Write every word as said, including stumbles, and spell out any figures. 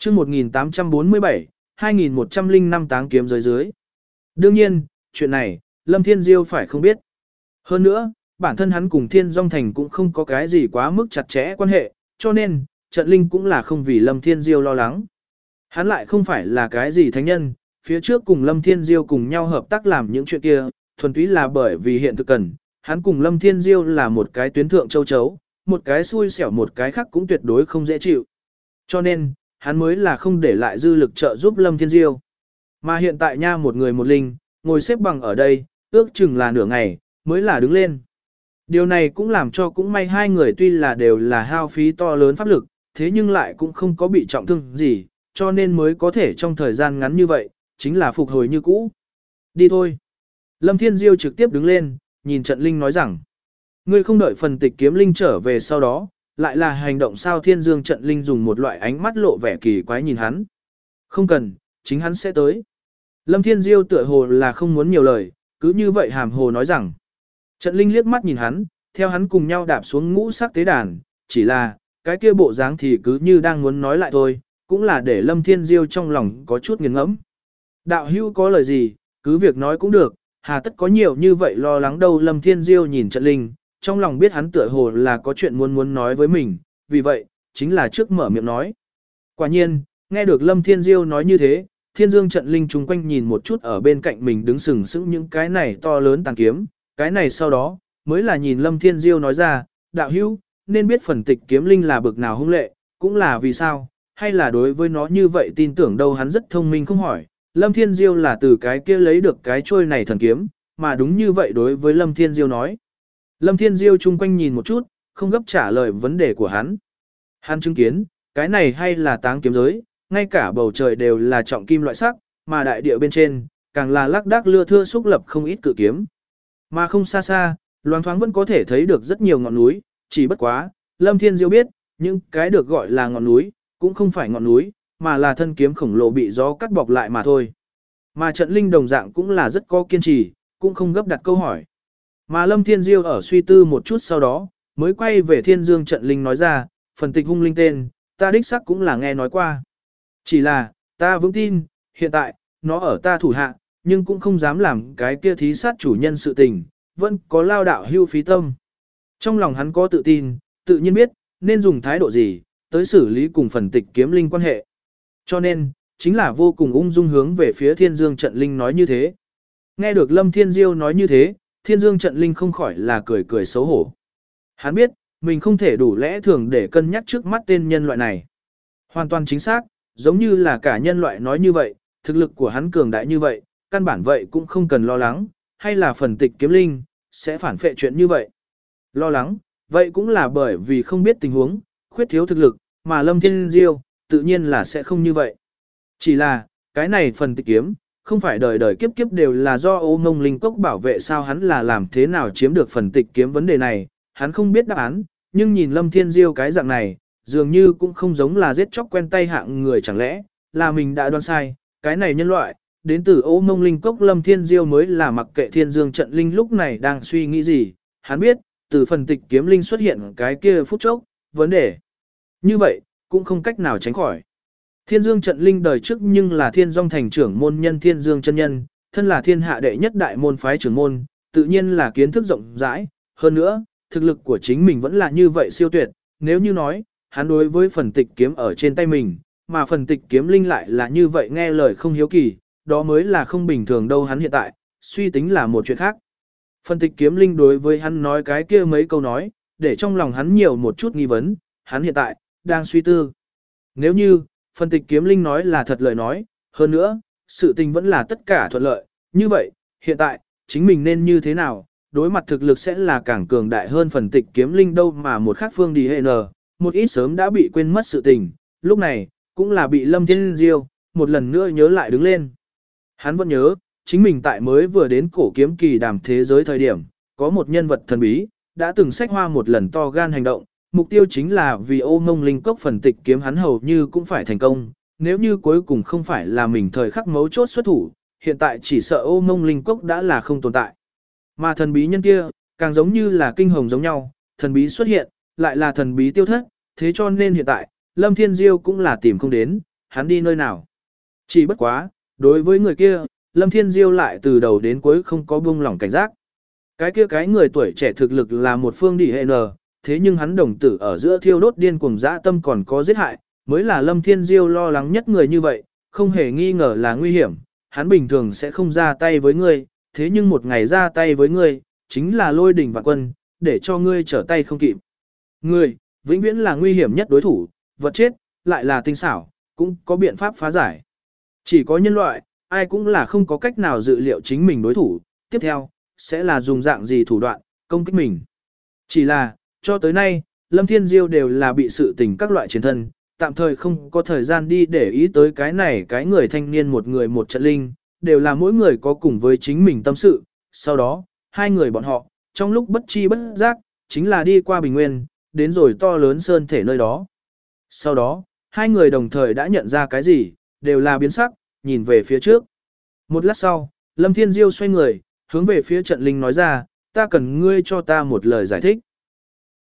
chương một nghìn tám trăm bốn mươi bảy, hai nghìn một trăm lẻ năm táng kiếm giới dưới. Đương nhiên, chuyện này, Lâm Thiên Diêu phải không biết. Hơn nữa, bản thân hắn cùng Thiên Dung Thành cũng không có cái gì quá mức chặt chẽ quan hệ, cho nên, trận linh cũng là không vì Lâm Thiên Diêu lo lắng. Hắn lại không phải là cái gì thánh nhân, phía trước cùng Lâm Thiên Diêu cùng nhau hợp tác làm những chuyện kia, thuần túy là bởi vì hiện thực cần, hắn cùng Lâm Thiên Diêu là một cái tuyến thượng châu chấu, một cái xui xẻo một cái khác cũng tuyệt đối không dễ chịu. Cho nên, hắn mới là không để lại dư lực trợ giúp Lâm Thiên Diêu. Mà hiện tại nha một người một linh, ngồi xếp bằng ở đây, ước chừng là nửa ngày, mới là đứng lên. Điều này cũng làm cho cũng may hai người tuy là đều là hao phí to lớn pháp lực, thế nhưng lại cũng không có bị trọng thương gì, cho nên mới có thể trong thời gian ngắn như vậy, chính là phục hồi như cũ. Đi thôi. Lâm Thiên Diêu trực tiếp đứng lên, nhìn trận linh nói rằng, ngươi không đợi phần tịch kiếm linh trở về sau đó, lại là hành động sao? Thiên Dương trận linh dùng một loại ánh mắt lộ vẻ kỳ quái nhìn hắn. Không cần, chính hắn sẽ tới. Lâm Thiên Diêu tựa hồ là không muốn nhiều lời, cứ như vậy hàm hồ nói rằng. Trận linh liếc mắt nhìn hắn, theo hắn cùng nhau đạp xuống ngũ sắc tế đàn, chỉ là, cái kia bộ dáng thì cứ như đang muốn nói lại thôi, cũng là để Lâm Thiên Diêu trong lòng có chút nghiền ngẫm. Đạo hữu có lời gì, cứ việc nói cũng được, hà tất có nhiều như vậy lo lắng đâu. Lâm Thiên Diêu nhìn trận linh, trong lòng biết hắn tựa hồ là có chuyện muốn muốn nói với mình, vì vậy, chính là trước mở miệng nói. Quả nhiên, nghe được Lâm Thiên Diêu nói như thế, Thiên Dương trận linh chung quanh nhìn một chút ở bên cạnh mình đứng sừng sững những cái này to lớn tàn kiếm, cái này sau đó, mới là nhìn Lâm Thiên Diêu nói ra, đạo hữu, nên biết phần tịch kiếm linh là bực nào hung lệ, cũng là vì sao, hay là đối với nó như vậy tin tưởng đâu. Hắn rất thông minh không hỏi, Lâm Thiên Diêu là từ cái kia lấy được cái trôi này thần kiếm, mà đúng như vậy đối với Lâm Thiên Diêu nói. Lâm Thiên Diêu chung quanh nhìn một chút, không gấp trả lời vấn đề của hắn. Hắn chứng kiến, cái này hay là táng kiếm giới, ngay cả bầu trời đều là trọng kim loại sắc, mà đại địa bên trên, càng là lác đác lưa thưa xúc lập không ít cự kiếm. Mà không xa xa, loáng thoáng vẫn có thể thấy được rất nhiều ngọn núi, chỉ bất quá, Lâm Thiên Diêu biết, những cái được gọi là ngọn núi, cũng không phải ngọn núi, mà là thân kiếm khổng lồ bị gió cắt bọc lại mà thôi. Mà trận linh đồng dạng cũng là rất có kiên trì, cũng không gấp đặt câu hỏi. Mà Lâm Thiên Diêu ở suy tư một chút sau đó, mới quay về Thiên Dương trận linh nói ra, phần tịch hung linh tên, ta đích xác cũng là nghe nói qua. Chỉ là, ta vững tin, hiện tại, nó ở ta thủ hạ, nhưng cũng không dám làm cái kia thí sát chủ nhân sự tình, vẫn có lao đạo hưu phí tâm. Trong lòng hắn có tự tin, tự nhiên biết, nên dùng thái độ gì, tới xử lý cùng phần tịch kiếm linh quan hệ. Cho nên, chính là vô cùng ung dung hướng về phía Thiên Dương trận linh nói như thế. Nghe được Lâm Thiên Diêu nói như thế, Thiên Dương trận linh không khỏi là cười cười xấu hổ. Hắn biết, mình không thể đủ lẽ thường để cân nhắc trước mắt tên nhân loại này. Hoàn toàn chính xác, giống như là cả nhân loại nói như vậy, thực lực của hắn cường đại như vậy, căn bản vậy cũng không cần lo lắng, hay là phần tịch kiếm linh, sẽ phản phệ chuyện như vậy. Lo lắng, vậy cũng là bởi vì không biết tình huống, khuyết thiếu thực lực, mà Lâm Thiên Diêu, tự nhiên là sẽ không như vậy. Chỉ là, cái này phần tịch kiếm, không phải đời đời kiếp kiếp đều là do Ô Ngông Linh Cốc bảo vệ sao? Hắn là làm thế nào chiếm được phần tịch kiếm vấn đề này, hắn không biết đáp án, nhưng nhìn Lâm Thiên Diêu cái dạng này, dường như cũng không giống là giết chóc quen tay hạng người, chẳng lẽ là mình đã đoán sai, cái này nhân loại, đến từ Ô Ngông Linh Cốc. Lâm Thiên Diêu mới là mặc kệ Thiên Dương trận linh lúc này đang suy nghĩ gì, hắn biết, từ phần tịch kiếm linh xuất hiện cái kia phút chốc, vấn đề như vậy, cũng không cách nào tránh khỏi. Thiên Dương trận linh đời trước nhưng là Thiên Dung Thành trưởng môn nhân Thiên Dương chân nhân, thân là thiên hạ đệ nhất đại môn phái trưởng môn, tự nhiên là kiến thức rộng rãi, hơn nữa, thực lực của chính mình vẫn là như vậy siêu tuyệt, nếu như nói, hắn đối với phần tịch kiếm ở trên tay mình, mà phần tịch kiếm linh lại là như vậy nghe lời không hiếu kỳ, đó mới là không bình thường đâu. Hắn hiện tại, suy tính là một chuyện khác. Phần tịch kiếm linh đối với hắn nói cái kia mấy câu nói, để trong lòng hắn nhiều một chút nghi vấn, hắn hiện tại, đang suy tư. Nếu như, phần tịch kiếm linh nói là thật lời nói, hơn nữa, sự tình vẫn là tất cả thuận lợi, như vậy, hiện tại, chính mình nên như thế nào, đối mặt thực lực sẽ là càng cường đại hơn phần tịch kiếm linh đâu. Mà một khác phương đi hệ nờ, một ít sớm đã bị quên mất sự tình, lúc này, cũng là bị Lâm Thiên Diêu, một lần nữa nhớ lại đứng lên. Hắn vẫn nhớ, chính mình tại mới vừa đến cổ kiếm kỳ đàm thế giới thời điểm, có một nhân vật thần bí, đã từng xách hoa một lần to gan hành động, mục tiêu chính là vì Ô Ngông Linh Cốc phần tịch kiếm, hắn hầu như cũng phải thành công, nếu như cuối cùng không phải là mình thời khắc mấu chốt xuất thủ, hiện tại chỉ sợ Ô Ngông Linh Cốc đã là không tồn tại. Mà thần bí nhân kia, càng giống như là kinh hồng giống nhau, thần bí xuất hiện, lại là thần bí tiêu thất, thế cho nên hiện tại, Lâm Thiên Diêu cũng là tìm không đến, hắn đi nơi nào. Chỉ bất quá, đối với người kia, Lâm Thiên Diêu lại từ đầu đến cuối không có buông lỏng cảnh giác. Cái kia cái người tuổi trẻ thực lực là một phương đỉ hệ nờ, thế nhưng hắn đồng tử ở giữa thiêu đốt điên cuồng dã tâm còn có giết hại, mới là Lâm Thiên Diêu lo lắng nhất người như vậy, không hề nghi ngờ là nguy hiểm, hắn bình thường sẽ không ra tay với ngươi, thế nhưng một ngày ra tay với ngươi, chính là lôi đỉnh vạn quân, để cho ngươi trở tay không kịp. Ngươi, vĩnh viễn là nguy hiểm nhất đối thủ, vật chết, lại là tinh xảo, cũng có biện pháp phá giải. Chỉ có nhân loại, ai cũng là không có cách nào dự liệu chính mình đối thủ, tiếp theo, sẽ là dùng dạng gì thủ đoạn, công kích mình. Chỉ là, cho tới nay, Lâm Thiên Diêu đều là bị sự tình các loại chiến thân, tạm thời không có thời gian đi để ý tới cái này cái người thanh niên một người một trận linh, đều là mỗi người có cùng với chính mình tâm sự. Sau đó, hai người bọn họ, trong lúc bất chi bất giác, chính là đi qua bình nguyên, đến rồi to lớn sơn thể nơi đó. Sau đó, hai người đồng thời đã nhận ra cái gì, đều là biến sắc, nhìn về phía trước. Một lát sau, Lâm Thiên Diêu xoay người, hướng về phía trận linh nói ra, ta cần ngươi cho ta một lời giải thích.